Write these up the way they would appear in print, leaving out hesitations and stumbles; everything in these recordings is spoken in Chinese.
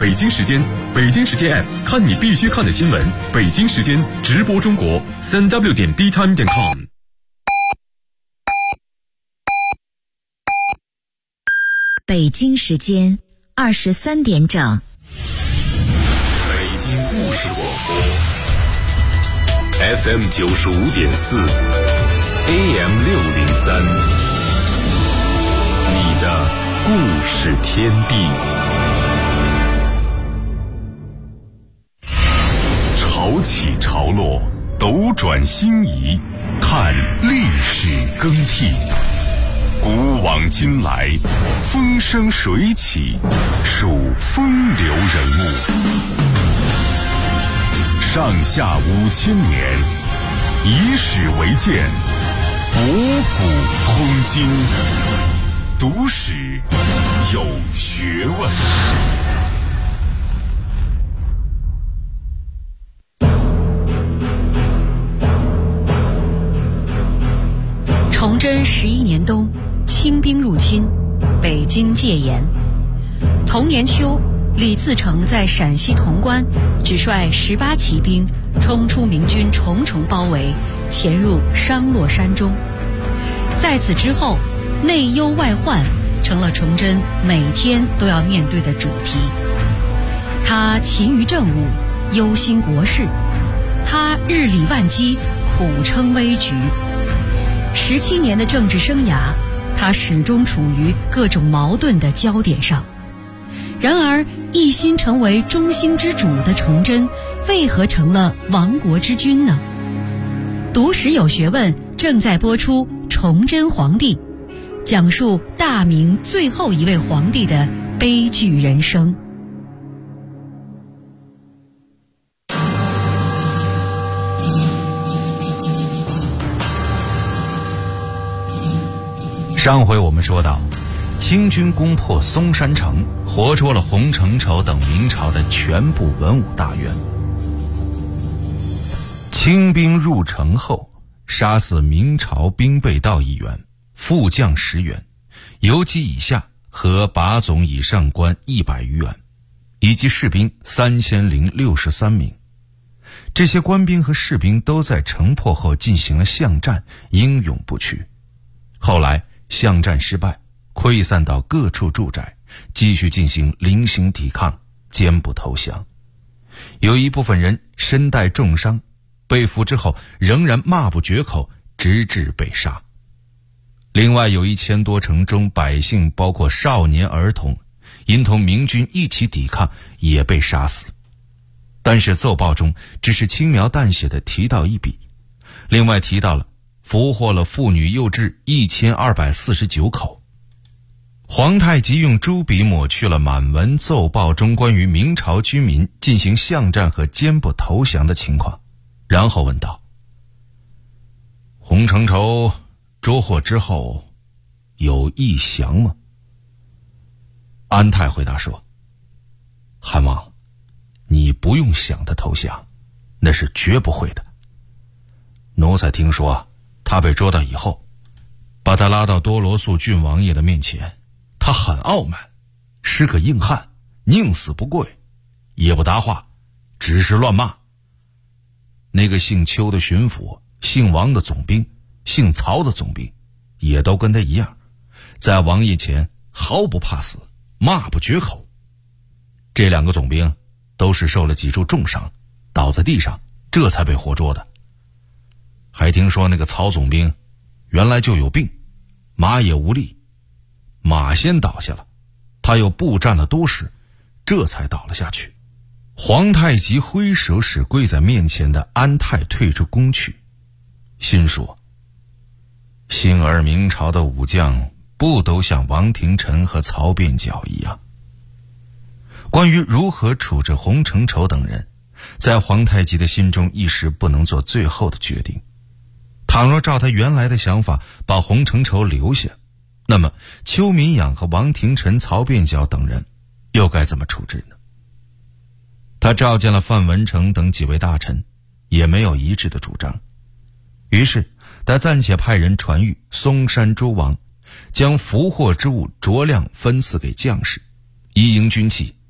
北京时间，北京时间 App 看你必须看的新闻。北京时间直播中国，3w.btime.com。 北京时间23点整。 北京故事广播 FM 95.4 AM 603，你的故事天地。潮起潮落，斗转星移，看历史更替。古往今来，风生水起，数风流人物。上下5000年，以史为鉴，博古通今，读史有学问。 崇祯11年冬，清兵入侵，北京戒严。同年秋，李自成在陕西潼关只率18骑兵冲出明军重重包围，潜入商洛山中。在此之后，内忧外患成了崇祯每天都要面对的主题。他勤于政务，忧心国事；他日理万机，苦撑危局。17年的政治生涯，他始终处于各种矛盾的焦点上。然而，一心成为中兴之主的崇祯，为何成了亡国之君呢？读史有学问正在播出《崇祯皇帝》，讲述大明最后一位皇帝的悲剧人生。 上回我们说到，清军攻破松山城，活捉了洪承畴等明朝的全部文武大员。清兵入城后，杀死明朝兵备道1员，副将10员，游击以下和把总以上官100余员，以及士兵3063名。这些官兵和士兵都在城破后进行了巷战，英勇不屈。后来巷战失败，溃散到各处住宅，继续进行零星抵抗，坚不投降。有一部分人身带重伤，被俘之后仍然骂不绝口，直至被杀。另外有1000多城中百姓，包括少年儿童，因同明军一起抵抗，也被杀死。但是奏报中只是轻描淡写地提到一笔，另外提到了俘获了妇女幼稚1249口。皇太极用朱笔抹去了满文奏报中关于明朝军民进行巷战和坚不投降的情况，然后问道：洪承畴捉获之后有意降吗？安泰回答说：汉王，你不用想他投降，那是绝不会的。奴才听说他被捉到以后，把他拉到多罗素郡王爷的面前，他很傲慢，是个硬汉，宁死不跪，也不答话，只是乱骂。那个姓邱的巡抚，姓王的总兵，姓曹的总兵，也都跟他一样，在王爷前毫不怕死，骂不绝口。这2个总兵都是受了几处重伤，倒在地上，这才被活捉的。还听说那个曹总兵原来就有病，马也无力，马先倒下了，他又步战了多时，这才倒了下去。皇太极挥手使跪在面前的安泰退出宫去，心说：幸而明朝的武将不都像王廷臣和曹变角一样。关于如何处置洪承畴等人，在皇太极的心中一时不能做最后的决定。倘若照他原来的想法把洪承畴留下，那么邱民养和王廷臣、曹变角等人又该怎么处置呢？他召见了范文成等几位大臣，也没有一致的主张。于是他暂且派人传谕嵩山诸王，将俘获之物酌量分赐给将士，一应军器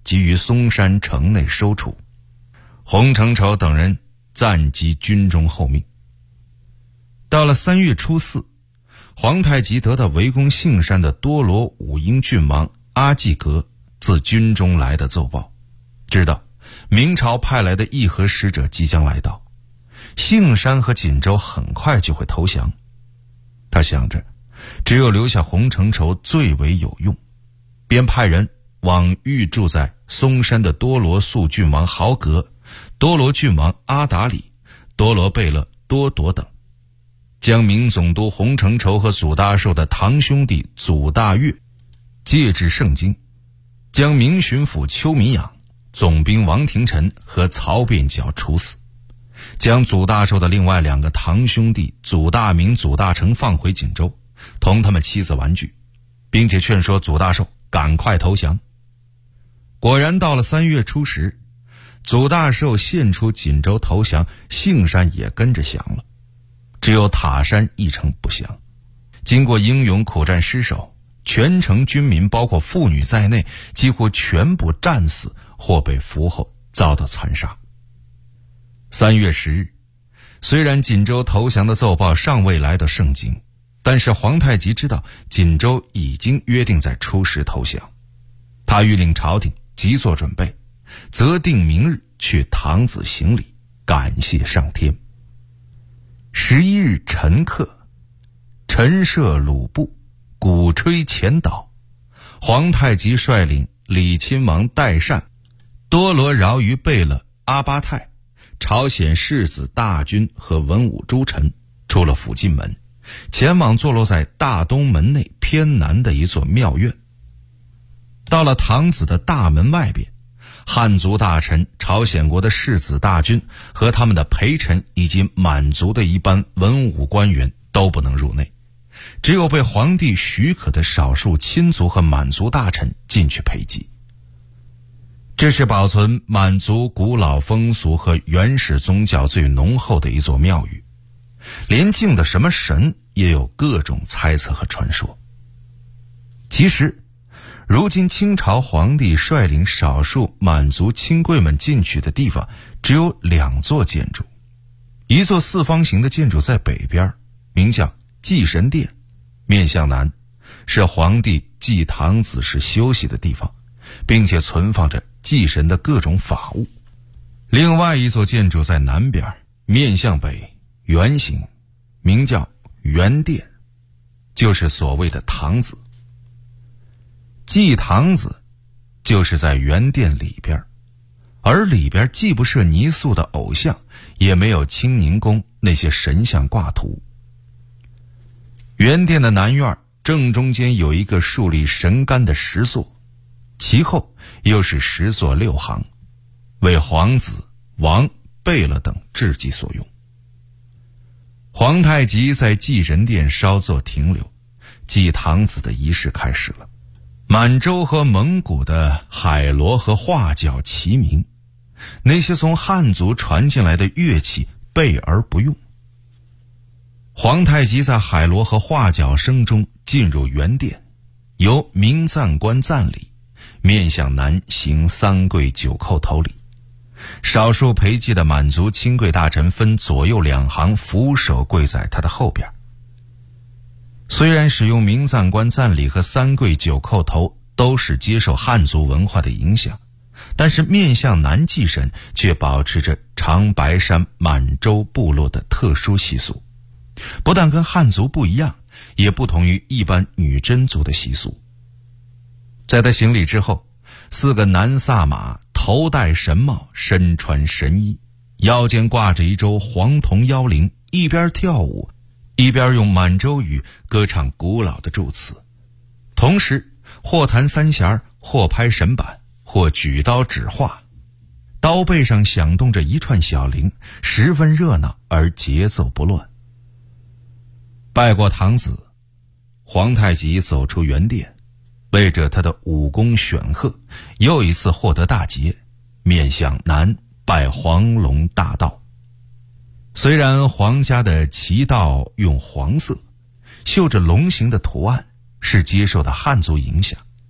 即于嵩山城内收储。洪承畴等人暂集军中候命。到了3月初4，皇太极得到围攻杏山的多罗武英郡王阿济格自军中来的奏报，知道明朝派来的议和使者即将来到，杏山和锦州很快就会投降。他想着只有留下洪承畴最为有用，便派人往寓住在嵩山的多罗素郡王豪格、多罗郡王阿达里、多罗贝勒多铎等，将明总督洪承畴和祖大寿的堂兄弟祖大岳借至盛京，将明巡抚邱弥养、总兵王廷臣和曹变角处死，将祖大寿的另外2个堂兄弟祖大明、祖大成放回锦州，同他们妻子玩具，并且劝说祖大寿赶快投降。果然到了3月初10，祖大寿献出锦州投降，杏山也跟着降了，只有塔山一城不降。经过英勇苦战失守，全城军民包括妇女在内几乎全部战死或被俘后遭到残杀。3月10日，虽然锦州投降的奏报尚未来到盛京，但是皇太极知道锦州已经约定在初10投降，他谕令朝廷急做准备，择定明日去堂子行礼，感谢上天。11日晨刻，陈设鲁布，鼓吹前导，皇太极率领李亲王代善、多罗饶于贝勒阿巴泰、朝鲜世子大军和文武诸臣出了府进门，前往坐落在大东门内偏南的一座庙院。到了堂子的大门外边，汉族大臣、朝鲜国的世子大军和他们的陪臣以及满族的一般文武官员都不能入内，只有被皇帝许可的少数亲族和满族大臣进去陪祭。这是保存满族古老风俗和原始宗教最浓厚的一座庙宇，连敬的什么神也有各种猜测和传说。其实如今清朝皇帝率领少数满族亲贵们进去的地方只有2座建筑，一座4方形的建筑在北边，名叫祭神殿，面向南，是皇帝祭堂子时休息的地方，并且存放着祭神的各种法物。另外一座建筑在南边，面向北，圆形，名叫圆殿，就是所谓的堂子。祭堂子就是在圆殿里边，而里边既不设泥塑的偶像，也没有清宁宫那些神像挂图。圆殿的南院正中间有一个竖立神杆的石座，其后又是石座6行，为皇子、王、贝勒等致祭所用。皇太极在祭神殿稍作停留，祭堂子的仪式开始了。满洲和蒙古的海螺和画角齐鸣，那些从汉族传进来的乐器备而不用。皇太极在海螺和画角声中进入圆殿，由明赞官赞礼，面向南行3跪9叩头礼。少数陪祭的满族亲贵大臣分左右2行俯首跪在他的后边。虽然使用明赞官赞礼和3跪9叩头都是接受汉族文化的影响，但是面向南祭神却保持着长白山满洲部落的特殊习俗，不但跟汉族不一样，也不同于一般女真族的习俗。在他行礼之后，4个南萨马头戴神帽，身穿神衣，腰间挂着一周黄铜腰铃，一边跳舞一边用满洲语歌唱古老的祝词，同时或弹3弦，或拍神板，或举刀指画，刀背上响动着一串小铃，十分热闹而节奏不乱。拜过堂子，皇太极走出圆殿，为着他的武功显赫，又一次获得大捷，面向南拜黄龙大道。虽然皇家的旗道用黄色，绣着龙形的图案，是接受的汉族影响，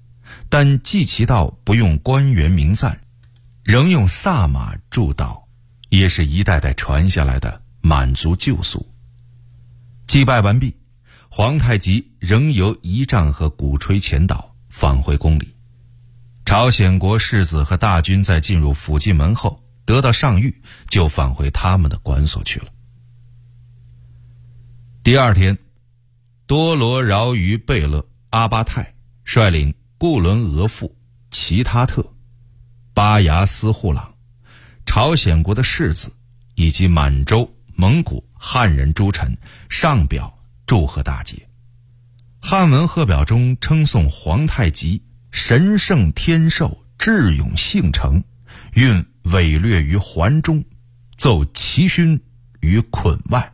但祭其道不用官员名赞，仍用萨马祝祷，也是一代代传下来的满族旧俗。祭拜完毕，皇太极仍由仪仗和鼓吹前导返回宫里。朝鲜国士子和大军在进入附近门后得到上谕，就返回他们的管所去了。第二天，多罗饶于贝勒阿巴泰率领固伦额驸齐他特、巴牙斯护朗、朝鲜国的士子以及满洲、蒙古、汉人诸臣上表祝贺大捷。汉文贺表中称颂皇太极神圣天授，智勇性成，运伪略于环中，奏齐勋于捆外。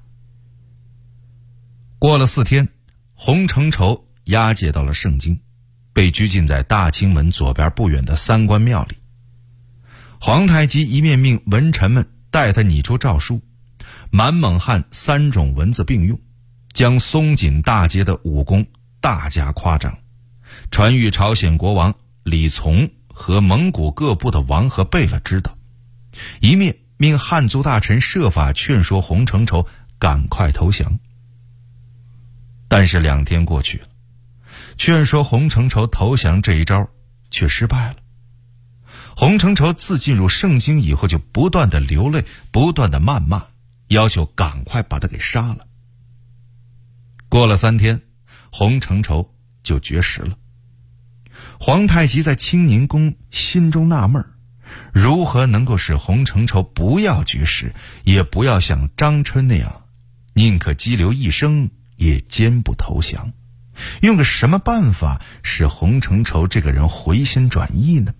过了4天，洪承畴押解到了盛京，被拘禁在大清门左边不远的三官庙里。皇太极一面命文臣们带他拟出诏书，满蒙汉3种文字并用，将松锦大捷的武功大加夸张，传谕朝鲜国王李从和蒙古各部的王和贝勒知道，一面命汉族大臣设法劝说洪承畴赶快投降。但是2天过去了，劝说洪承畴投降这一招却失败了。洪承畴自进入盛京以后就不断的流泪，不断的谩骂，要求赶快把他给杀了。过了3天，洪承畴就绝食了。皇太极在清宁宫心中纳闷，如何能够使洪承畴不要绝食，也不要像张春那样宁可激流一生也坚不投降？用个什么办法使洪承畴这个人回心转意呢？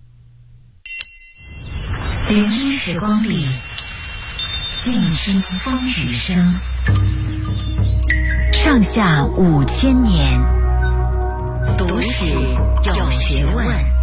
聆听时光里，静听风雨声。上下5000年，读史有学问。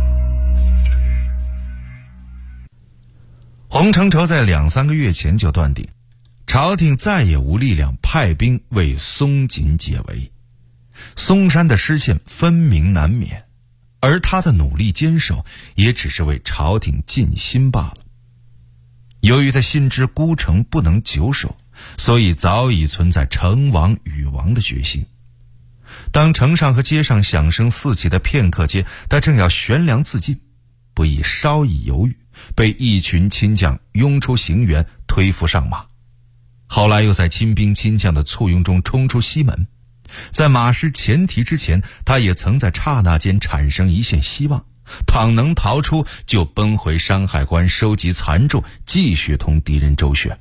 洪承畴在2-3个月前就断定，朝廷再也无力量派兵为松锦解围，松山的失陷分明难免，而他的努力坚守也只是为朝廷尽心罢了。由于他心知孤城不能久守，所以早已存在成王与亡的决心。当城上和街上响声四起的片刻间，他正要悬梁自尽，不意稍一犹豫，被一群亲将拥出行辕，推赴上马。后来又在亲兵亲将的簇拥中冲出西门，在马失前蹄之前，他也曾在刹那间产生一线希望，倘能逃出，就奔回山海关收集残众，继续同敌人周旋。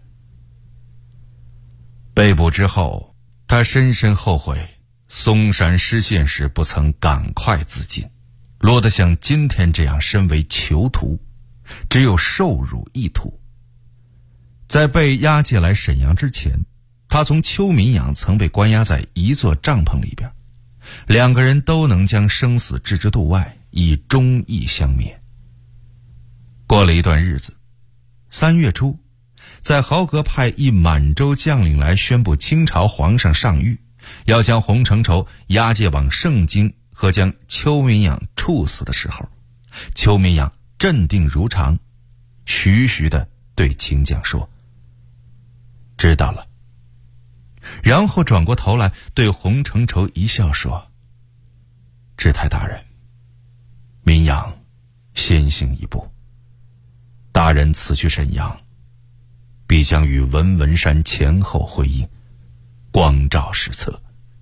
被捕之后，他深深后悔松山失陷时不曾赶快自尽，落得像今天这样身为囚徒，只有受辱一途。在被押解来沈阳之前，他从邱民养曾被关押在一座帐篷里边，2个人都能将生死置之度外，以忠义相灭。过了一段日子，3月初，在豪格派一满洲将领来宣布清朝皇上上谕，要将洪承畴押解往盛京和将邱民养处死的时候，邱民养镇定如常，徐徐地对秦将说：“知道了。”然后转过头来对洪承畴一笑说：“知太大人，民养先行一步，大人此去沈阳，必将与文文山前后会应，光照史册。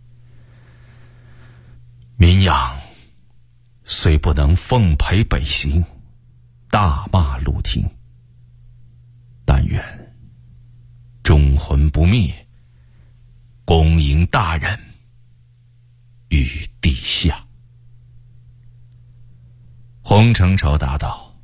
民养虽不能奉陪北行，大骂陆廷，但愿忠魂不灭，恭迎大人与地下。”洪承畴答道：“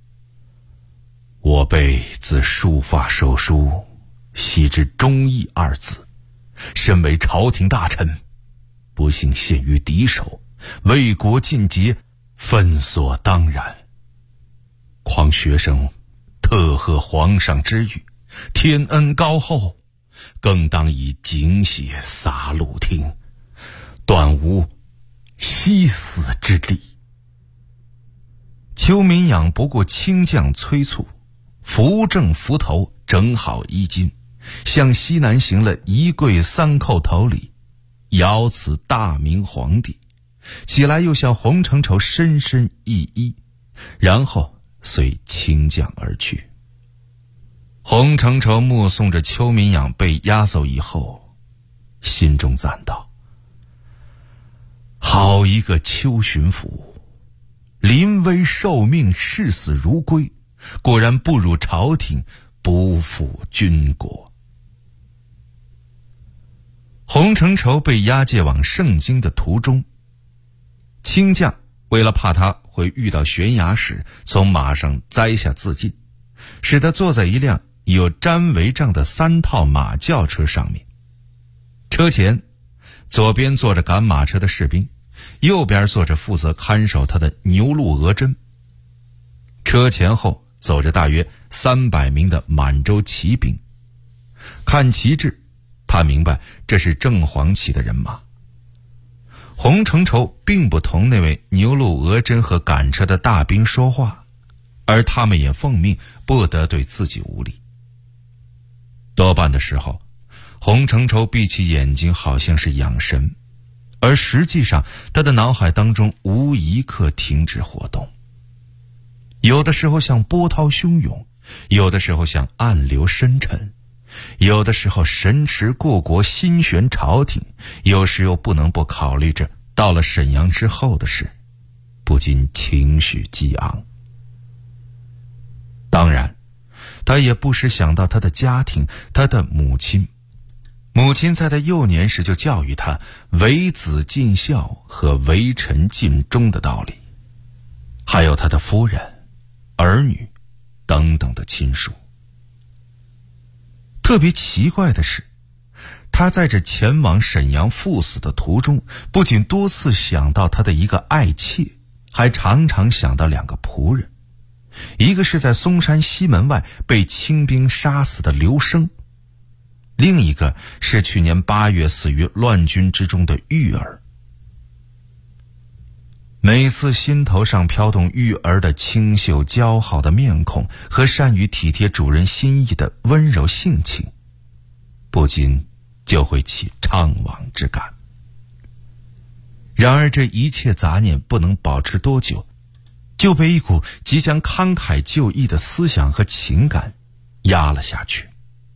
我辈自束发手书，悉知忠义2字，身为朝廷大臣，不幸陷于敌手，为国尽节，分所当然。况学生特贺皇上之谕，天恩高厚，更当以景血洒陆廷，断无惜死之力。 邱民养不顾卿将催促，扶正扶头，整好衣襟，向西南行了一跪三叩头礼，遥辞大明皇帝，起来又向洪承畴深深一揖，然后随卿将而去。洪承畴目送着邱民养被押走以后，心中赞道：好一个邱巡抚，临危受命，视死如归，果然不辱朝廷，不负军国。洪承畴被押解往盛京的途中，卿将为了怕他会遇到悬崖时从马上栽下自尽，使他坐在一辆有毡帷帐的3套马轿车上面。车前左边坐着赶马车的士兵，右边坐着负责看守他的牛录额真。车前后走着大约300名的满洲骑兵。看旗帜，他明白这是正黄旗的人马。洪承畴并不同那位牛录额真和赶车的大兵说话，而他们也奉命不得对自己无礼。多半的时候，洪承畴闭起眼睛，好像是养神，而实际上他的脑海当中无一刻停止活动。有的时候像波涛汹涌，有的时候像暗流深沉，有的时候神驰过国，心悬朝廷，有时又不能不考虑着到了沈阳之后的事，不禁情绪激昂。当然他也不时想到他的家庭，他的母亲在他幼年时就教育他为子尽孝和为臣尽忠的道理，还有他的夫人、儿女等等的亲属。特别奇怪的是，他在这前往沈阳赴死的途中，不仅多次想到他的一个爱妾，还常常想到2个仆人，一个是在嵩山西门外被清兵杀死的刘生，另一个是去年8月死于乱军之中的玉儿。每次心头上飘动玉儿的清秀姣好的面孔和善于体贴主人心意的温柔性情，不禁就会起怅惘之感。然而这一切杂念不能保持多久，就被一股即将慷慨就义的思想和情感压了下去。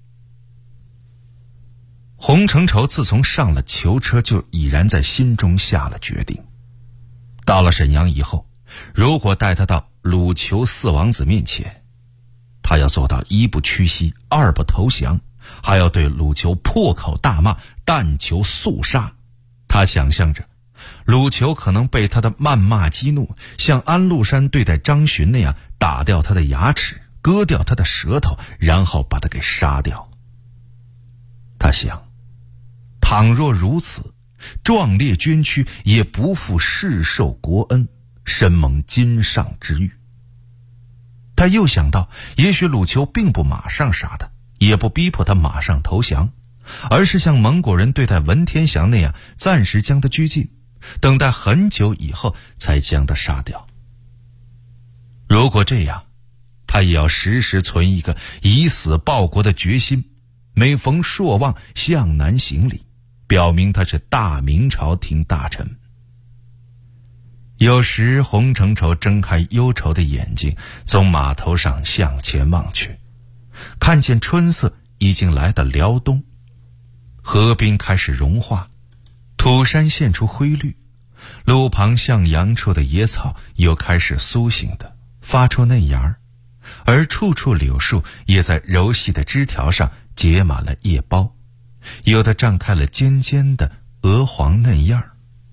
洪承畴自从上了囚车，就已然在心中下了决定，到了沈阳以后，如果带他到鲁囚4王子面前，他要做到1不屈膝，2不投降，还要对鲁囚破口大骂，但求速杀。他想象着鲁囚可能被他的谩骂激怒，像安禄山对待张巡那样打掉他的牙齿，割掉他的舌头，然后把他给杀掉。他想，倘若如此，壮烈捐躯也不负世受国恩，深蒙今上之誉。他又想到，也许鲁囚并不马上杀他，也不逼迫他马上投降，而是像蒙古人对待文天祥那样，暂时将他拘禁，等待很久以后才将他杀掉。如果这样，他也要时时存一个以死报国的决心，每逢朔望向南行礼，表明他是大明朝廷大臣。有时洪承畴睁开忧愁的眼睛，从码头上向前望去，看见春色已经来到辽东，河滨开始融化，土山现出灰绿，路旁向阳处的野草又开始苏醒的发出嫩芽，而处处柳树也在柔细的枝条上结满了叶苞，有的绽开了尖尖的鹅黄嫩叶儿。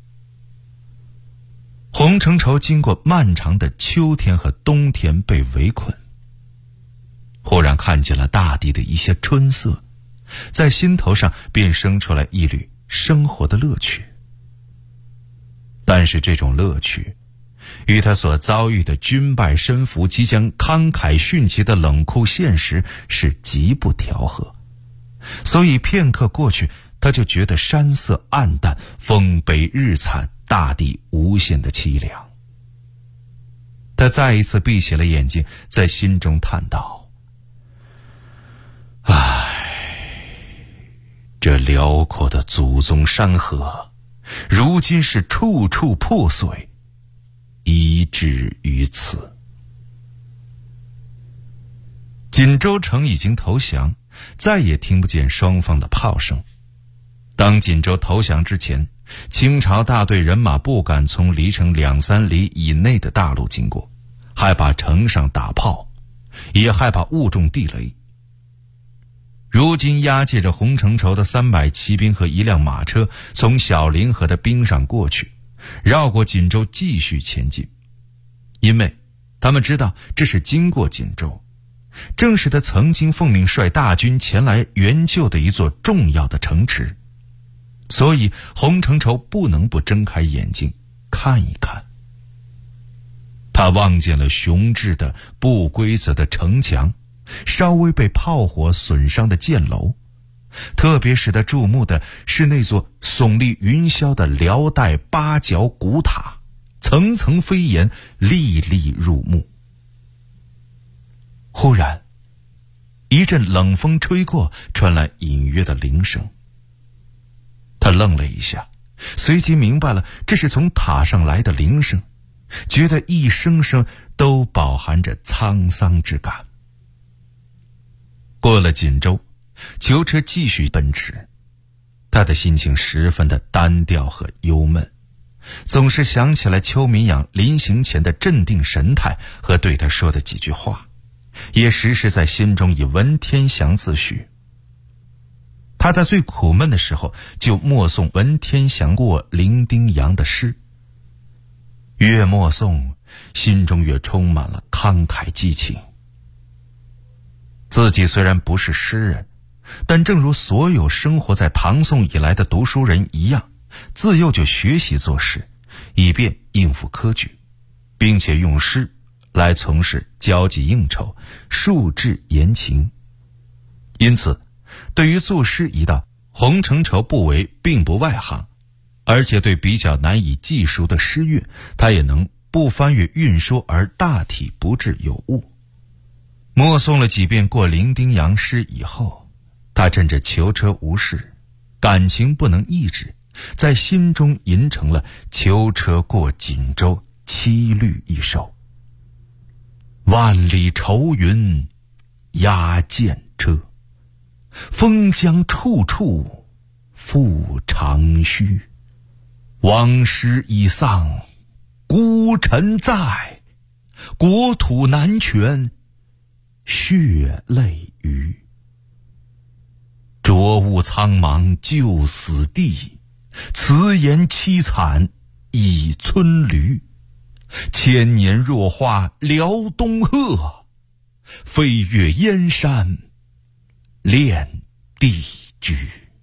洪承畴经过漫长的秋天和冬天被围困，忽然看见了大地的一些春色，在心头上便生出来一缕生活的乐趣。但是这种乐趣与他所遭遇的军败身服、即将慷慨殉其的冷酷现实是极不调和，所以片刻过去，他就觉得山色暗淡，风悲日惨，大地无限的凄凉。 他再一次闭起了眼睛，在心中叹道：这辽阔的祖宗山河，如今是处处破碎，以至于此。锦州城已经投降，再也听不见双方的炮声。当锦州投降之前，清朝大队人马不敢从离城2-3里以内的大路经过，害怕城上打炮，也害怕误中地雷。如今押解着洪承畴的300骑兵和1辆马车从小凌河的冰上过去，绕过锦州继续前进，因为他们知道这是经过锦州，正是他曾经奉命率大军前来援救的一座重要的城池，所以洪承畴不能不睁开眼睛看一看。他望见了雄峙的不规则的城墙，稍微被炮火损伤的箭楼，特别使他注目的是那座耸立云霄的辽代8角古塔，层层飞檐，历历入目。忽然一阵冷风吹过，传来隐约的铃声。他愣了一下，随即明白了这是从塔上来的铃声，觉得一声声都饱含着沧桑之感。过了锦州，囚车继续奔驰，他的心情十分的单调和忧闷，总是想起来邱民养临行前的镇定神态和对他说的几句话，也时时在心中以文天祥自诩。他在最苦闷的时候就默诵文天祥过伶仃洋的诗，越默诵心中越充满了慷慨激情。自己虽然不是诗人，但正如所有生活在唐宋以来的读书人一样，自幼就学习作诗，以便应付科举，并且用诗来从事交际应酬，述志言情。因此对于作诗一道，洪承畴不为并不外行，而且对比较难以记熟的诗韵，他也能不翻阅韵说而大体不致有误。默诵了几遍过伶仃洋诗以后，他趁着囚车无事，感情不能抑制，在心中吟成了囚车过锦州七律一首：万里愁云压剑车，风江处处复长须，往事已丧孤臣在，国土难全血泪余。浊雾苍茫旧死地，此言凄惨已村驴。千年若化辽东鹤，飞越燕山恋帝居。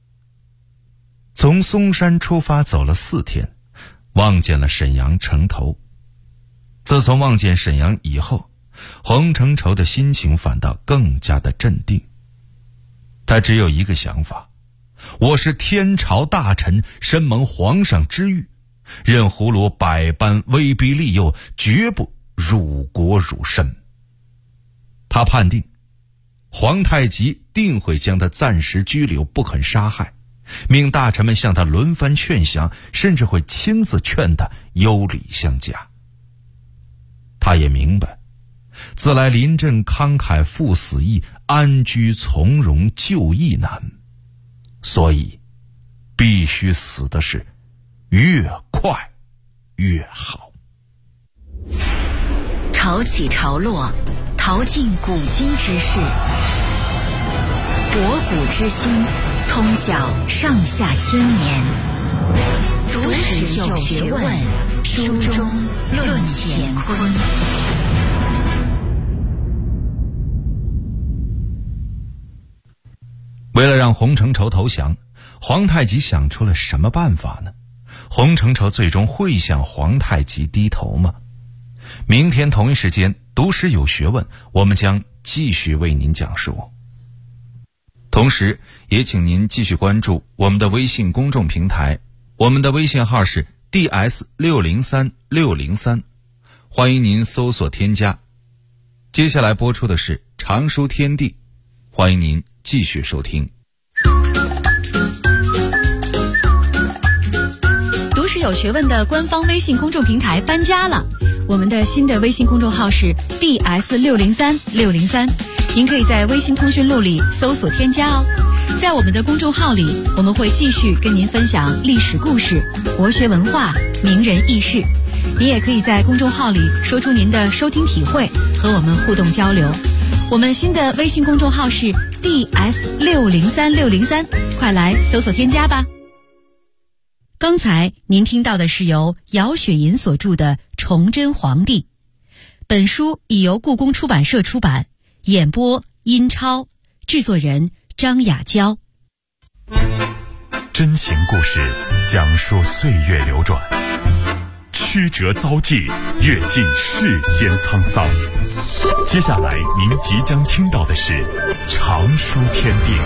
从嵩山出发走了4天，望见了沈阳城头。自从望见沈阳以后，洪承畴的心情反倒更加的镇定。他只有一个想法：我是天朝大臣，深蒙皇上之谕，任胡罗百般威逼利诱，绝不辱国辱身。他判定皇太极定会将他暂时拘留，不肯杀害，命大臣们向他轮番劝降，甚至会亲自劝他优礼相加。他也明白自来临阵慷慨赴死易，安居从容就义难，所以必须死的是越快越好。 潮起潮落，淘尽古今之事，博古之今，通晓上下千年。读史有学问，书中论乾坤。 为了让洪承畴投降，皇太极想出了什么办法呢？洪承畴最终会向皇太极低头吗？明天同一时间，读史有学问，我们将继续为您讲述。同时也请您继续关注我们的微信公众平台，我们的微信号是 DS603603， 欢迎您搜索添加。接下来播出的是常书天地，欢迎您继续收听。 读史有学问的官方微信公众平台搬家了，我们的新的微信公众号是 DS603603，您可以在微信通讯录里搜索添加哦。在我们的公众号里，我们会继续跟您分享历史故事、国学文化、名人轶事。您也可以在公众号里说出您的收听体会，和我们互动交流。我们新的微信公众号是 DS603603，快来搜索添加吧。刚才您听到的是由姚雪银所著的《崇祯皇帝》，本书已由故宫出版社出版，演播殷超，制作人张雅娇。 真情故事讲述岁月流转，曲折遭际，阅尽世间沧桑。接下来您即将听到的是常书天地。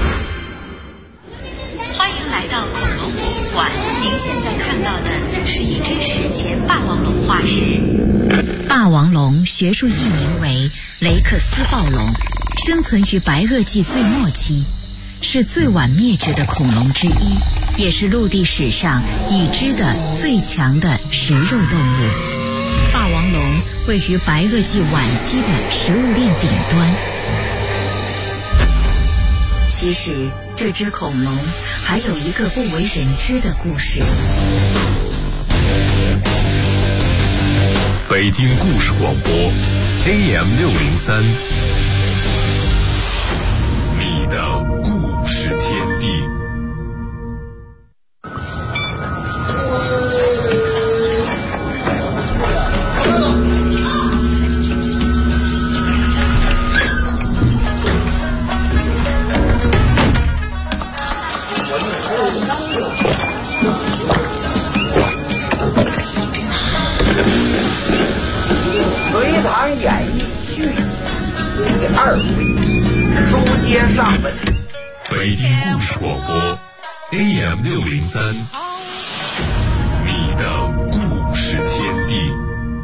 欢迎来到恐龙博物馆，您现在看到的是一只史前霸王龙化石。霸王龙学术译名为雷克斯暴龙，生存于白垩纪最末期，是最晚灭绝的恐龙之一，也是陆地史上已知的最强的食肉动物。霸王龙位于白垩纪晚期的食物链顶端。其实这只恐龙还有一个不为人知的故事。 北京故事广播 AM603， 你的故事天地。 隋唐演义序第2回，书接上文。 北京故事广播 AM603， 你的故事天地。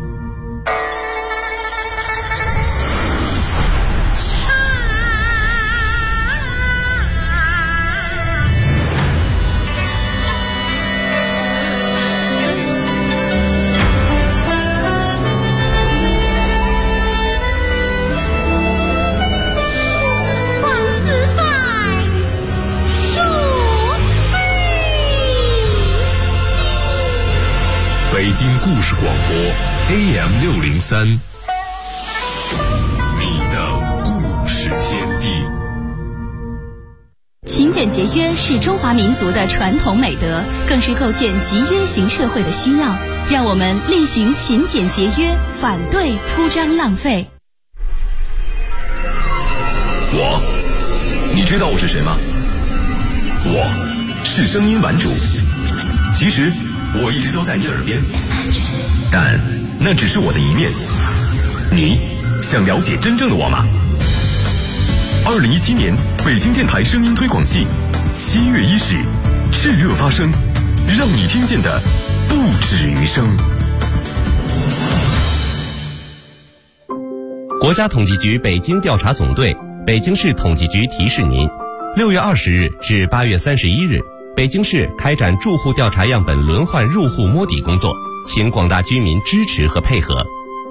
北京故事广播 AM603， 你的故事天地。 勤俭节约是中华民族的传统美德，更是构建集约型社会的需要。让我们厉行勤俭节约，反对铺张浪费。 你知道我是谁吗？我是声音玩主。其实我一直都在你耳边，但那只是我的一面。你想了解真正的我吗？2017年北京电台声音推广季7月1日炽热发声，让你听见的不止于声。 国家统计局北京调查总队、北京市统计局提示您：6月20日至8月31日，北京市开展住户调查样本轮换入户摸底工作，请广大居民支持和配合。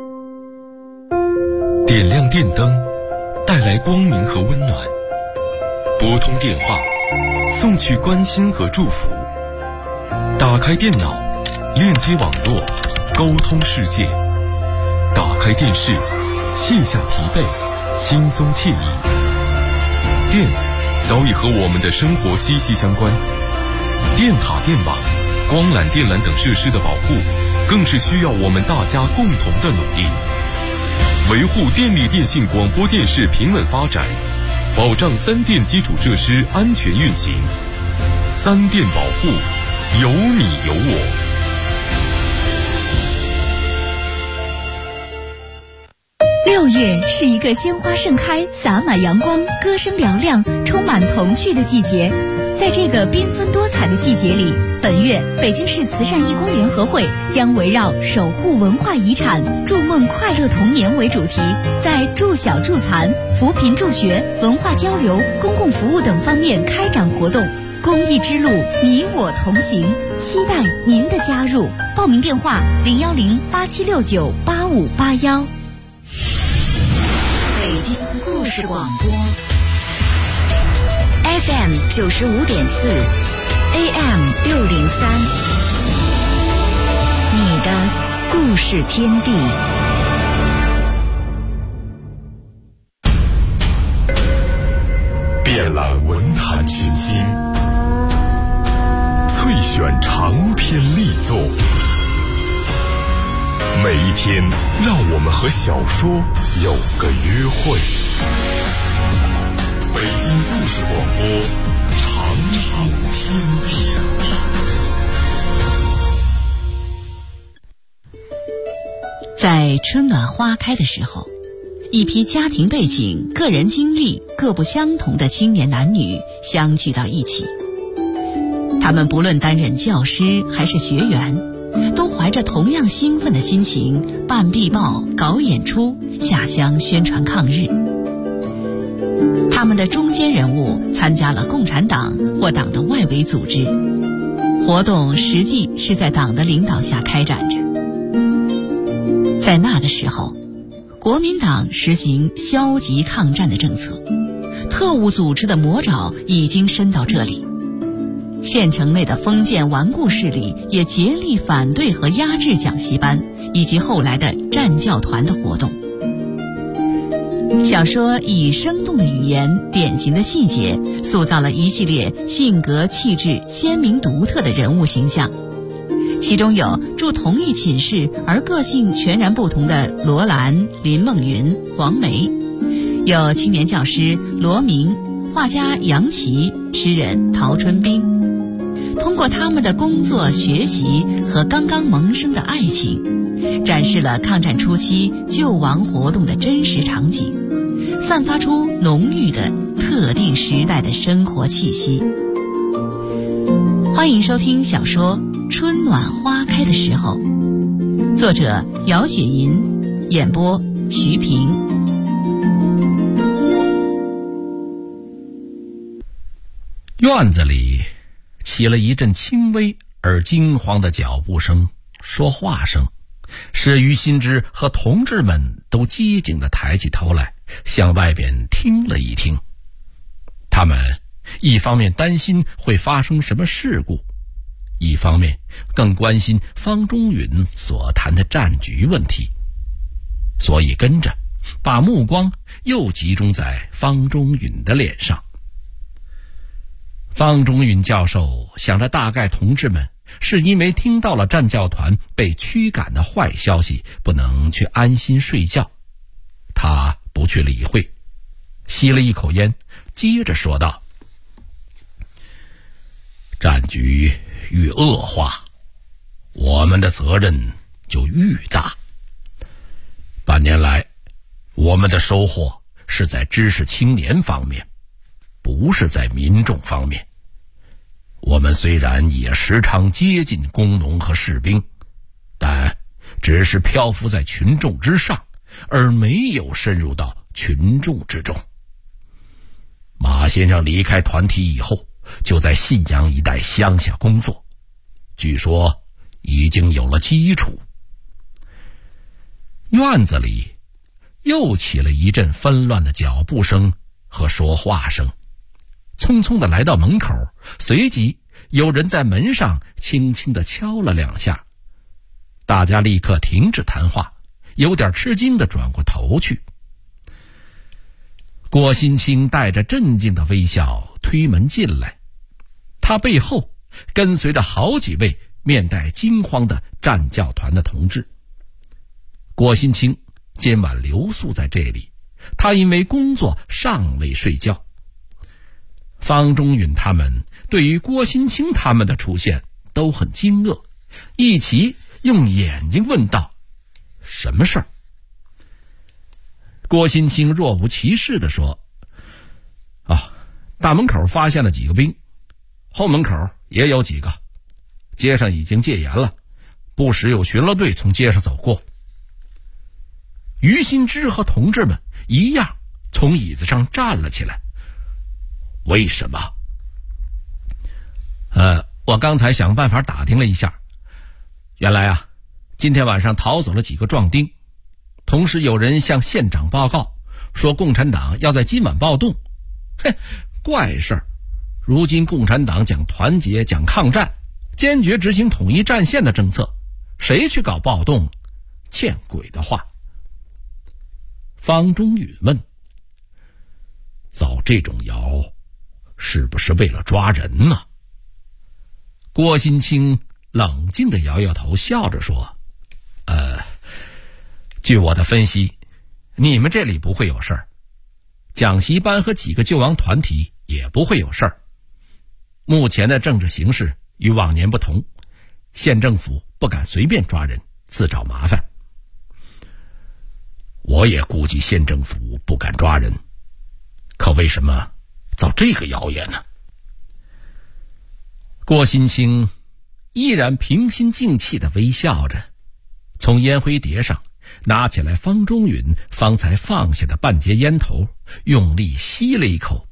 点亮电灯，带来光明和温暖；拨通电话，送去关心和祝福；打开电脑，链接网络，沟通世界；打开电视，卸下疲惫，轻松惬意。电早已和我们的生活息息相关，电塔、电网、光缆、电缆等设施的保护，更是需要我们大家共同的努力。维护电力电信广播电视平稳发展，保障3电基础设施安全运行。3电保护，有你有我。 6 月是一个鲜花盛开、洒满阳光、歌声嘹亮、充满童趣的季节。在这个缤纷多彩的季节里，本月北京市慈善义工联合会将围绕守护文化遗产、筑梦快乐童年为主题，在助小助残、扶贫助学、文化交流、公共服务等方面开展活动。公益之路，你我同行，期待您的加入。报名电话：010-8769-8581。 北京故事广播 FM 95.4 AM 603，你的故事天地。 遍览文坛群星，萃选长篇力作，每一天让我们和小说有个约会。北京故事广播，长寿天地。 在春暖花开的时候，一批家庭背景、个人经历各不相同的青年男女相聚到一起。他们不论担任教师还是学员，都怀着同样兴奋的心情办壁报、搞演出、下乡宣传抗日。他们的中坚人物参加了共产党或党的外围组织，活动实际是在党的领导下开展着。在那个时候，国民党实行消极抗战的政策，特务组织的魔爪已经伸到这里。县城内的封建顽固势力也竭力反对和压制讲习班以及后来的战教团的活动。小说以生动的语言、典型的细节，塑造了一系列性格气质鲜明独特的人物形象。其中有住同一寝室而个性全然不同的罗兰、林梦云、黄梅，有青年教师罗明、画家杨琦、诗人陶春冰。通过他们的工作、学习和刚刚萌生的爱情，展示了抗战初期救亡活动的真实场景，散发出浓郁的特定时代的生活气息。欢迎收听小说《春暖花开的时候》，作者姚雪银，演播徐平。 院子里起了一阵轻微而惊慌的脚步声、说话声，使于新之和同志们都机警地抬起头来，向外边听了一听。他们一方面担心会发生什么事故，一方面更关心方中允所谈的战局问题，所以跟着把目光又集中在方中允的脸上。方中允教授想着，大概同志们是因为听到了战教团被驱赶的坏消息，不能去安心睡觉。他不去理会，吸了一口烟，接着说道：战局愈恶化，我们的责任就愈大。半年来，我们的收获是在知识青年方面，不是在民众方面。我们虽然也时常接近工农和士兵，但只是漂浮在群众之上，而没有深入到群众之中。马先生离开团体以后，就在信阳一带乡下工作，据说已经有了基础。院子里又起了一阵纷乱的脚步声和说话声，匆匆地来到门口，随即有人在门上轻轻地敲了两下。大家立刻停止谈话，有点吃惊地转过头去。郭新清带着镇静的微笑推门进来，他背后跟随着好几位面带惊慌的战教团的同志。郭新清今晚留宿在这里，他因为工作尚未睡觉。方中允他们对于郭新清他们的出现都很惊愕，一起用眼睛问道：什么事儿？ 郭新清若无其事地说：大门口发现了几个兵，后门口也有几个，街上已经戒严了，不时有巡逻队从街上走过。于新之和同志们一样从椅子上站了起来。为什么？我刚才想办法打听了一下，原来今天晚上逃走了几个壮丁，同时有人向县长报告说共产党要在今晚暴动。怪事儿，如今共产党讲团结，讲抗战，坚决执行统一战线的政策，谁去搞暴动？见鬼的话！方中允问：造这种谣是不是为了抓人呢？郭新清冷静地摇摇头，笑着说：据我的分析，你们这里不会有事儿，讲习班和几个救亡团体也不会有事儿。目前的政治形势与往年不同，县政府不敢随便抓人，自找麻烦。我也估计县政府不敢抓人，可为什么造这个谣言呢？郭新清依然平心静气地微笑着，从烟灰碟上拿起来方中允方才放下的半截烟头，用力吸了一口。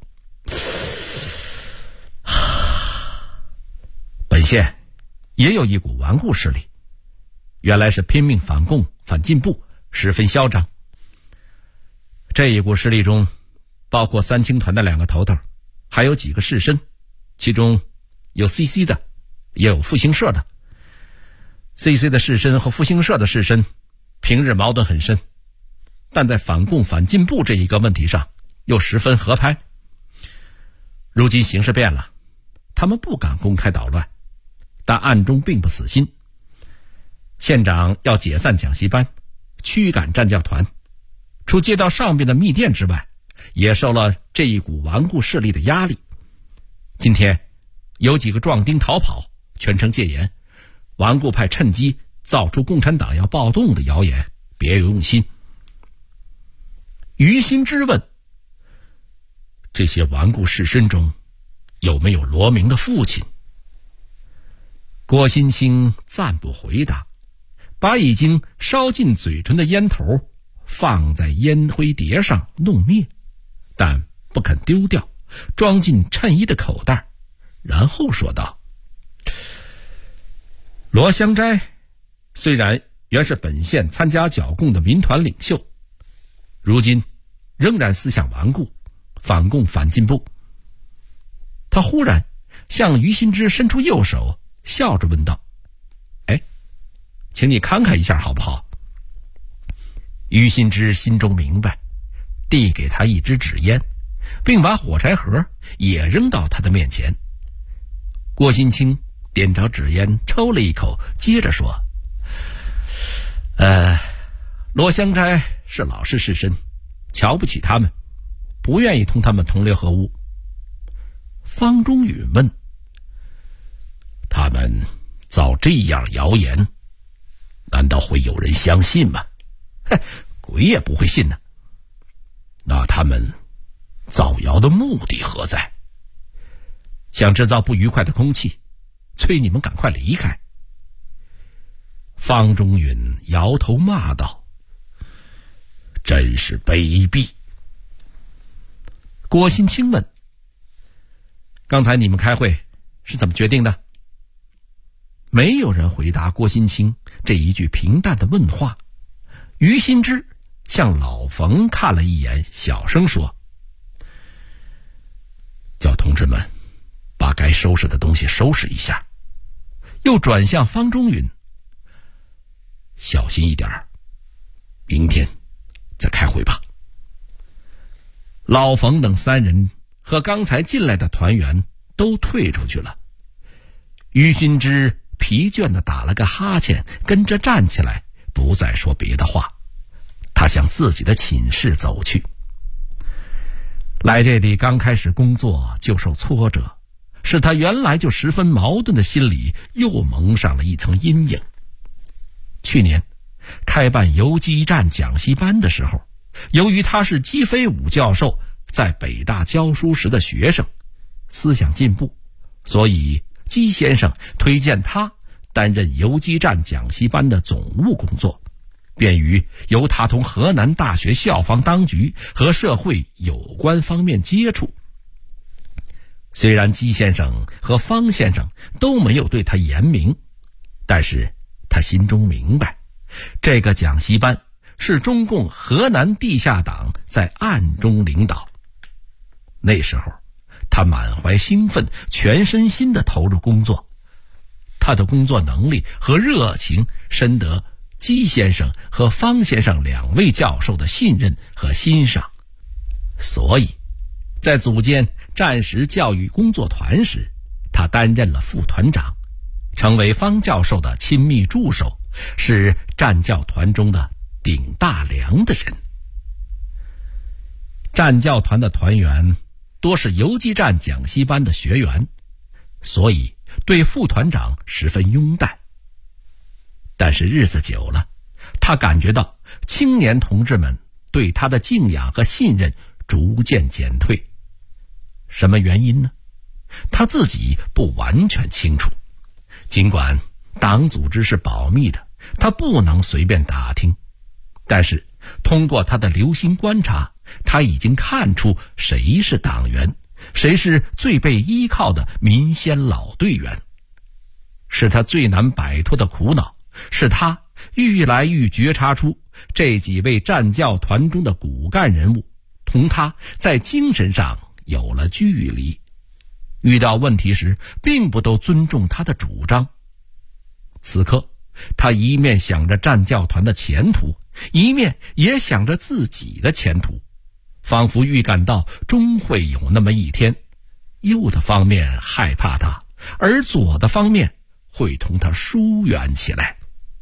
本县也有一股顽固势力，原来是拼命反共反进步，十分嚣张。这一股势力中包括三青团的2个头头，还有几个士绅，其中有 CC 的，也有复兴社的。CC 的士绅和复兴社的士绅平日矛盾很深，但在反共反进步这一个问题上又十分合拍。如今形势变了，他们不敢公开捣乱，但暗中并不死心。县长要解散讲习班，驱赶战教团，除接到上边的密电之外，也受了这一股顽固势力的压力。今天有几个壮丁逃跑，全城戒严，顽固派趁机造出共产党要暴动的谣言，别有用心。于新之问：这些顽固士绅中有没有罗明的父亲？郭新清暂不回答，把已经烧进嘴唇的烟头放在烟灰碟上弄灭，但不肯丢掉，装进衬衣的口袋，然后说道：罗香斋虽然原是本县参加剿共的民团领袖，如今仍然思想顽固，反共反进步。他忽然向于新之伸出右手，笑着问道：请你看看一下好不好？于新之心中明白，递给他一支纸烟，并把火柴盒也扔到他的面前。郭新清点着纸烟抽了一口，接着说：罗香斋是老式士绅，瞧不起他们，不愿意同他们同流合污。方中允问：他们造这样谣言，难道会有人相信吗？鬼也不会信呢。那他们造谣的目的何在？想制造不愉快的空气，催你们赶快离开。方中允摇头骂道：真是卑鄙。郭新清问：刚才你们开会是怎么决定的？没有人回答郭新清这一句平淡的问话。于新之向老冯看了一眼，小声说：叫同志们把该收拾的东西收拾一下。又转向方中允：小心一点，明天再开会吧。老冯等3人和刚才进来的团员都退出去了。于新之疲倦地打了个哈欠，跟着站起来，不再说别的话。他向自己的寝室走去。来这里刚开始工作就受挫折，使他原来就十分矛盾的心里又蒙上了一层阴影。去年开办游击战讲习班的时候， 由于他是姬飞武教授在北大教书时的学生，思想进步，所以姬先生推荐他担任游击战讲习班的总务工作，便于由他同河南大学校方当局和社会有关方面接触。虽然姬先生和方先生都没有对他言明，但是他心中明白，这个讲习班是中共河南地下党在暗中领导。那时候他满怀兴奋，全身心地投入工作。他的工作能力和热情深得姬先生和方先生两位教授的信任和欣赏，所以在组建战时教育工作团时，他担任了副团长，成为方教授的亲密助手，是战教团中的顶大梁的人。战教团的团员多是游击战讲习班的学员，所以对副团长十分拥戴。但是日子久了，他感觉到青年同志们对他的敬仰和信任逐渐减退。什么原因呢？他自己不完全清楚。尽管党组织是保密的，他不能随便打听，但是通过他的留心观察，他已经看出谁是党员，谁是最被依靠的民先老队员。是他最难摆脱的苦恼，是他愈来愈觉察出这几位战教团中的骨干人物同他在精神上有了距离，遇到问题时并不都尊重他的主张。此刻他一面想着战教团的前途，一面也想着自己的前途，仿佛预感到终会有那么一天，右的方面害怕他，而左的方面会同他疏远起来。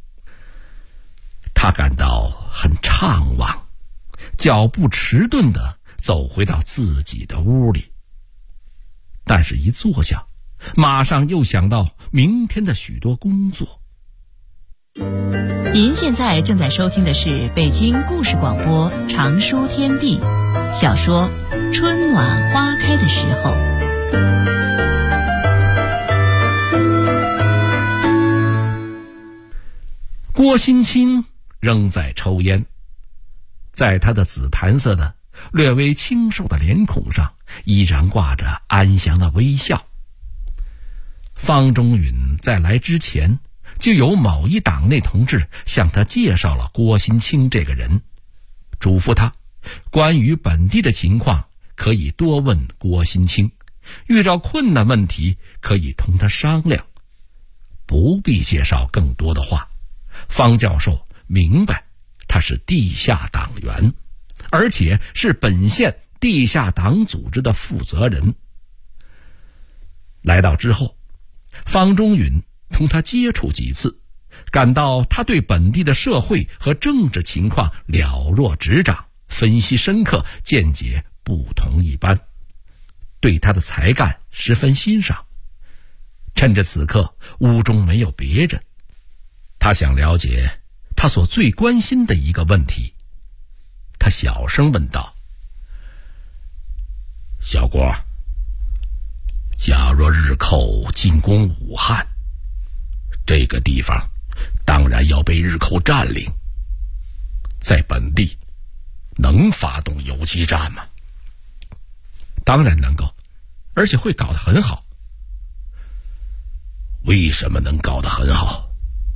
他感到很怅惘，脚步迟钝地走回到自己的屋里。但是一坐下，马上又想到明天的许多工作。 您现在正在收听的是北京故事广播长书天地小说《春暖花开的时候》。 郭新清仍在抽烟，在他的紫檀色的略微清瘦的脸孔上依然挂着安详的微笑。方中允在来之前，就有某一党内同志向他介绍了郭新清这个人，嘱咐他关于本地的情况可以多问郭新清，遇到困难问题可以同他商量。不必介绍更多的话，方教授明白他是地下党员，而且是本县地下党组织的负责人。来到之后，方中允同他接触几次，感到他对本地的社会和政治情况了若指掌，分析深刻，见解不同一般，对他的才干十分欣赏。趁着此刻屋中没有别人，他想了解他所最关心的一个问题。他小声问道：小郭，假若日寇进攻武汉，这个地方当然要被日寇占领，在本地能发动游击战吗？当然能够，而且会搞得很好。为什么能搞得很好？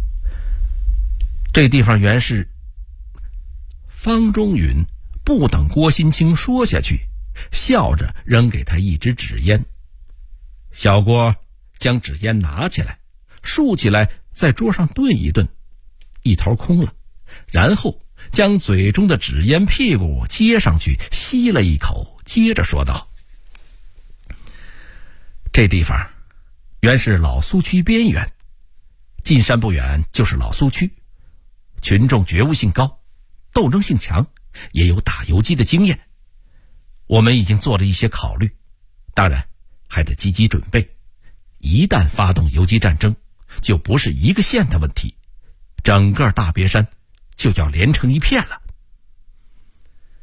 这地方原是……方中允不等郭新清说下去，笑着扔给他一支纸烟。小郭将纸烟拿起来，竖起来在桌上顿一顿，一头空了，然后将嘴中的纸烟屁股接上去，吸了一口，接着说道：这地方原是老苏区边缘，进山不远就是老苏区，群众觉悟性高，斗争性强，也有打游击的经验。我们已经做了一些考虑，当然还得积极准备，一旦发动游击战争，就不是一个县的问题，整个大别山就要连成一片了。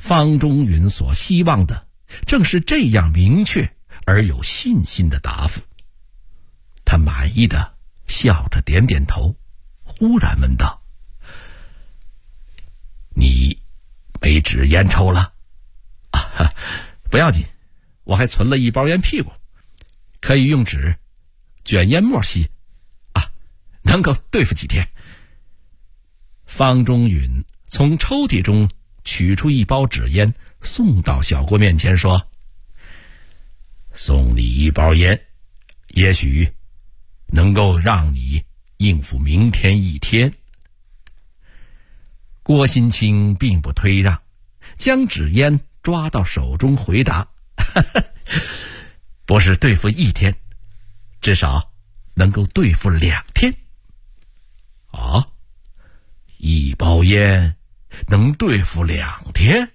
方中允所希望的正是这样明确而有信心的答复。他满意的笑着点点头，忽然问道：你没纸烟抽了？不要紧，我还存了一包烟屁股，可以用纸卷烟末吸，能够对付几天。方中允从抽屉中取出一包纸烟，送到小郭面前说：送你一包烟，也许能够让你应付明天一天。郭心清并不推让，将纸烟抓到手中回答：不是对付一天，至少能够对付2天。一包烟能对付2天？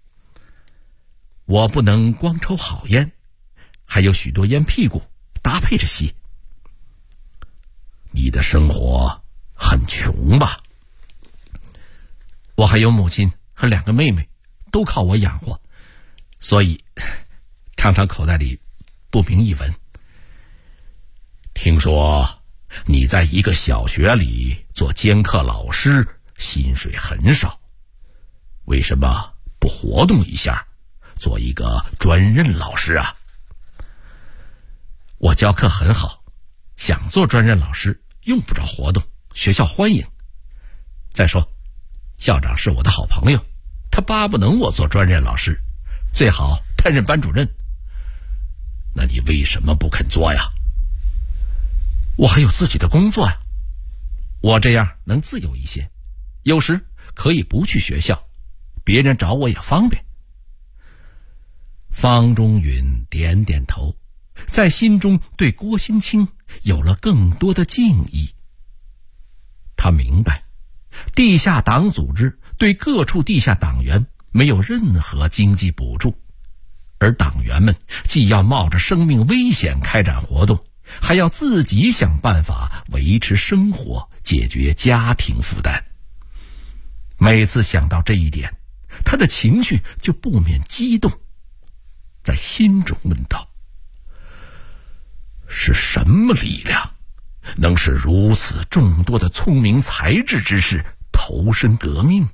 我不能光抽好烟，还有许多烟屁股搭配着吸。你的生活很穷吧？我还有母亲和2个妹妹，都靠我养活，所以常常口袋里不明一文。听说你在一个小学里做兼课老师，薪水很少，为什么不活动一下，做一个专任老师啊？我教课很好，想做专任老师用不着活动，学校欢迎。再说校长是我的好朋友，他巴不能我做专任老师，最好担任班主任。那你为什么不肯做呀？我还有自己的工作呀，我这样能自由一些，有时可以不去学校，别人找我也方便。方中允点点头，在心中对郭心清有了更多的敬意。他明白，地下党组织对各处地下党员没有任何经济补助，而党员们既要冒着生命危险开展活动，还要自己想办法维持生活，解决家庭负担。每次想到这一点，他的情绪就不免激动，在心中问道：是什么力量能使如此众多的聪明才智之士投身革命？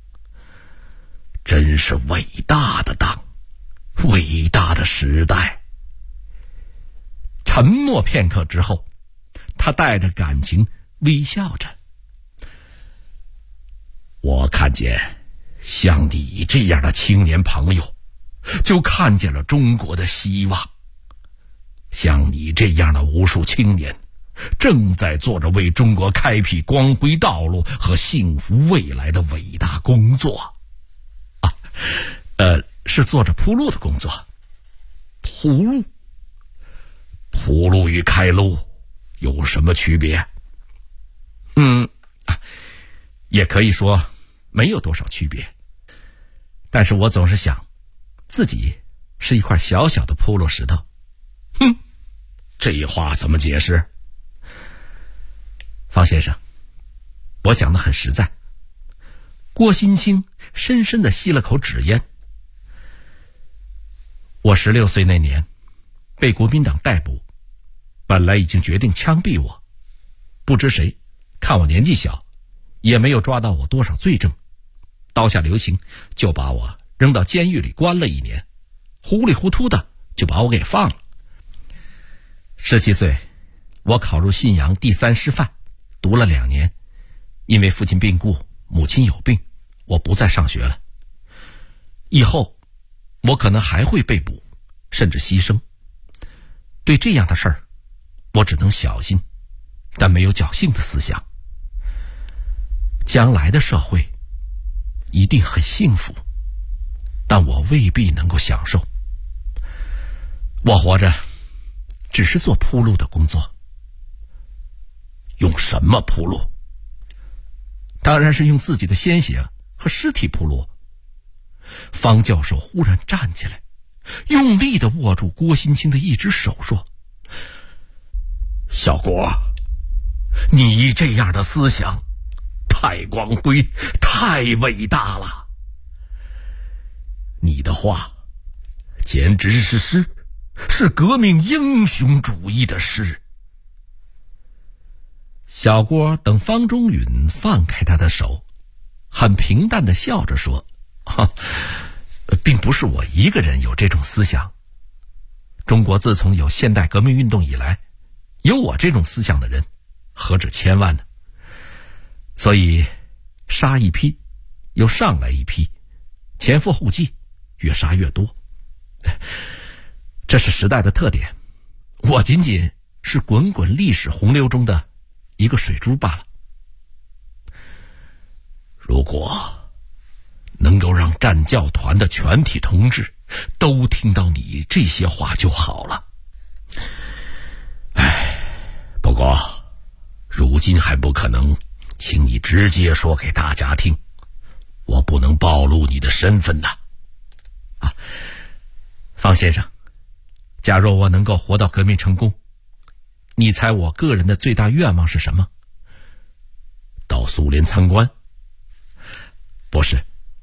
真是伟大的党，伟大的时代。沉默片刻之后，他带着感情微笑着：我看见像你这样的青年朋友，就看见了中国的希望。像你这样的无数青年，正在做着为中国开辟光辉道路和幸福未来的伟大工作。是做着铺路的工作。铺路与开路有什么区别？也可以说没有多少区别，但是我总是想自己是一块小小的铺路石头。这话怎么解释？方先生，我想得很实在。郭心清深深地吸了口纸烟。我16岁那年被国民党逮捕，本来已经决定枪毙我，不知谁看我年纪小，也没有抓到我多少罪证，刀下留情，就把我扔到监狱里关了1年，糊里糊涂的就把我给放了。17岁，我考入信阳第3师范，读了2年，因为父亲病故，母亲有病，我不再上学了。以后我可能还会被捕，甚至牺牲。对这样的事儿，我只能小心，但没有侥幸的思想。将来的社会一定很幸福，但我未必能够享受。我活着只是做铺路的工作。用什么铺路？当然是用自己的鲜血和尸体铺路。方教授忽然站起来，用力地握住郭心清的一只手说：小郭，你这样的思想太光辉，太伟大了。 你的话简直是诗，是革命英雄主义的诗。小郭等方中允放开他的手，很平淡地笑着说：并不是我一个人有这种思想，中国自从有现代革命运动以来，有我这种思想的人何止千万呢？所以杀一批又上来一批，前赴后继，越杀越多，这是时代的特点，我仅仅是滚滚历史洪流中的一个水珠罢了。如果能够让战教团的全体同志都听到你这些话就好了。不过如今还不可能请你直接说给大家听，我不能暴露你的身份呐。方先生，假若我能够活到革命成功，你猜我个人的最大愿望是什么？到苏联参观？不是，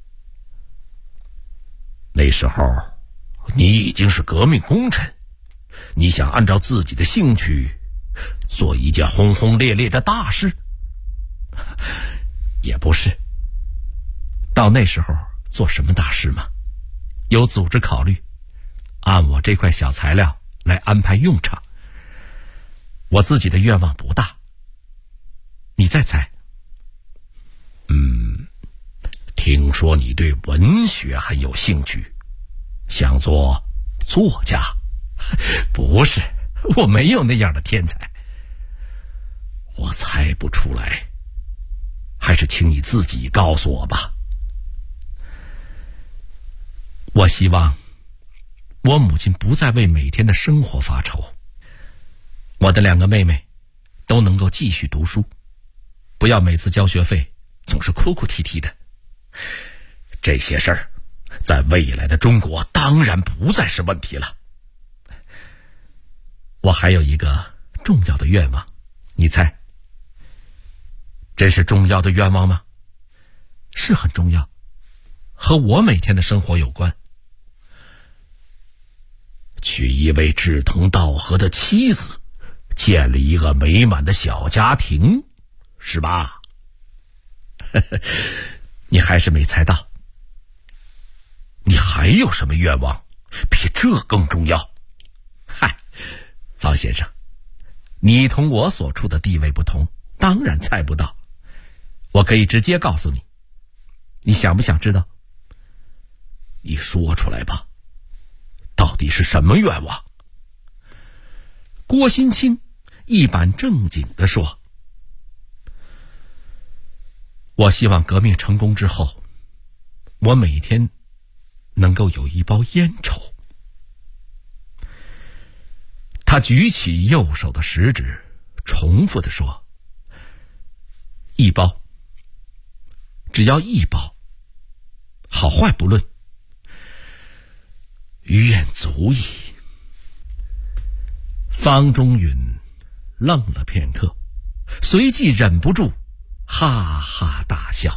那时候你已经是革命功臣，你想按照自己的兴趣做一件轰轰烈烈的大事？也不是。到那时候做什么大事吗？有组织考虑，按我这块小材料来安排用场。我自己的愿望不大，你再猜。听说你对文学很有兴趣，想做作家？不是，我没有那样的天才。我猜不出来，还是请你自己告诉我吧。我希望我母亲不再为每天的生活发愁，我的2个妹妹都能够继续读书，不要每次交学费总是哭哭啼啼的。这些事儿在未来的中国当然不再是问题了。我还有一个重要的愿望，你猜？这是重要的愿望吗？是很重要，和我每天的生活有关。娶一位志同道合的妻子，建立一个美满的小家庭，是吧？你还是没猜到。你还有什么愿望比这更重要？方先生，你同我所处的地位不同，当然猜不到。我可以直接告诉你，你想不想知道？你说出来吧，到底是什么愿望？郭新清一板正经地说：我希望革命成功之后，我每天能够有一包烟抽。他举起右手的食指，重复地说：一包，只要1包，好坏不论，余愿足矣。方中允愣了片刻，随即忍不住哈哈大笑。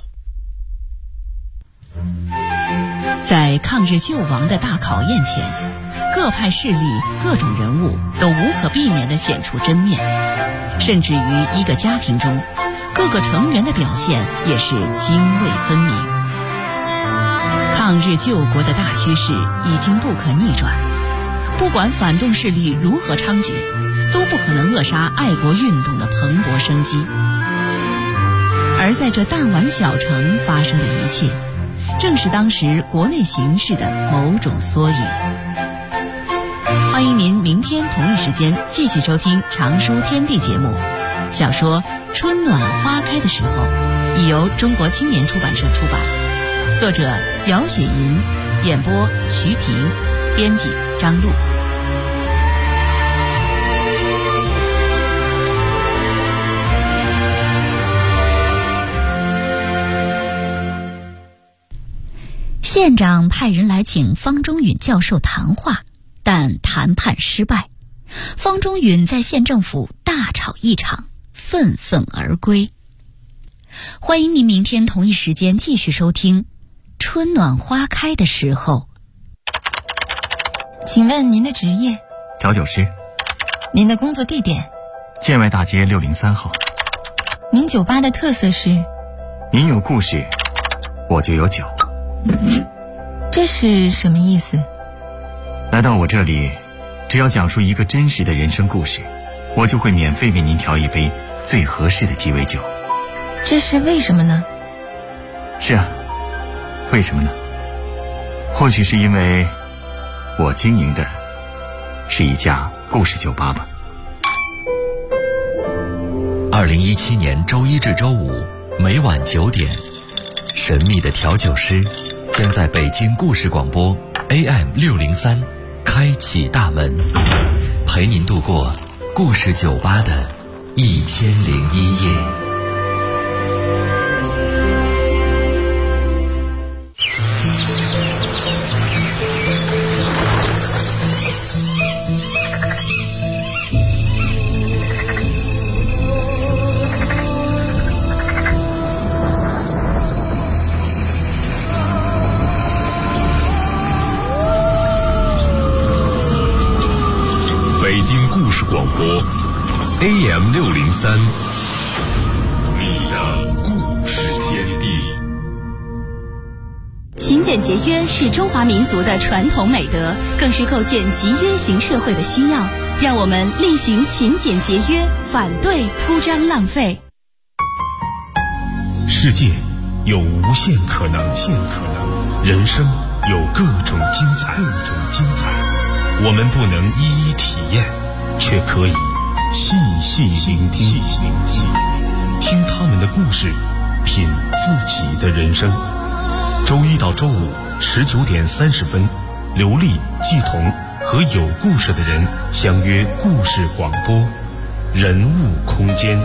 在抗日救亡的大考验前，各派势力、各种人物都无可避免地显出真面，甚至于一个家庭中，各个成员的表现也是泾渭分明。抗日救国的大趋势已经不可逆转，不管反动势力如何猖獗，都不可能扼杀爱国运动的蓬勃生机。而在这弹丸小城发生的一切，正是当时国内形势的某种缩影。欢迎您明天同一时间继续收听《常书天地》节目。小说《春暖花开的时候》已由中国青年出版社出版，作者姚雪银，演播徐平，编辑张璐。 县长派人来请方中允教授谈话，但谈判失败。方中允在县政府大吵一场，愤愤而归。欢迎您明天同一时间继续收听《春暖花开的时候》。 请问您的职业？ 调酒师。 您的工作地点？ 建外大街603号。 您酒吧的特色是？ 您有故事，我就有酒。 这是什么意思？ 来到我这里，只要讲述一个真实的人生故事，我就会免费为您调一杯最合适的鸡尾酒。 这是为什么呢？ 是啊，为什么呢？或许是因为我经营的是一家故事酒吧吧。 2017年周一至周五每晚9点，神秘的调酒师将在北京故事广播 AM603开启大门，陪您度过故事酒吧的1001夜。 北京故事广播 AM603，你的故事天地。 勤俭节约是中华民族的传统美德，更是构建集约型社会的需要。让我们力行勤俭节约，反对铺张浪费。 世界有无限可能，人生有各种精彩。我们不能一一体验，却可以细细聆听，听他们的故事，品自己的人生。周一到周五19点30分，刘丽、季彤和有故事的人相约故事广播，人物空间。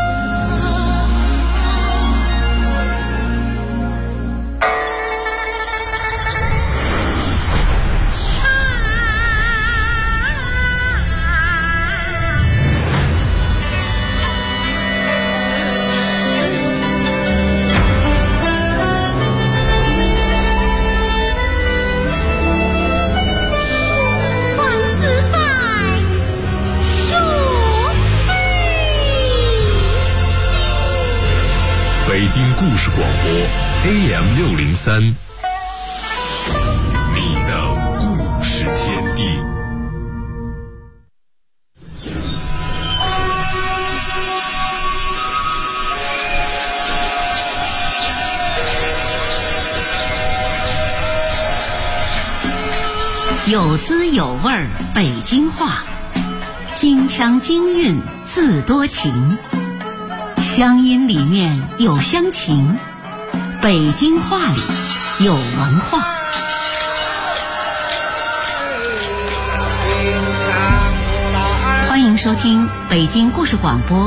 北京故事广播 AM603，你的故事天地。 有滋有味儿北京话，京腔京韵字多情，乡音里面有乡情，北京话里有文化。欢迎收听北京故事广播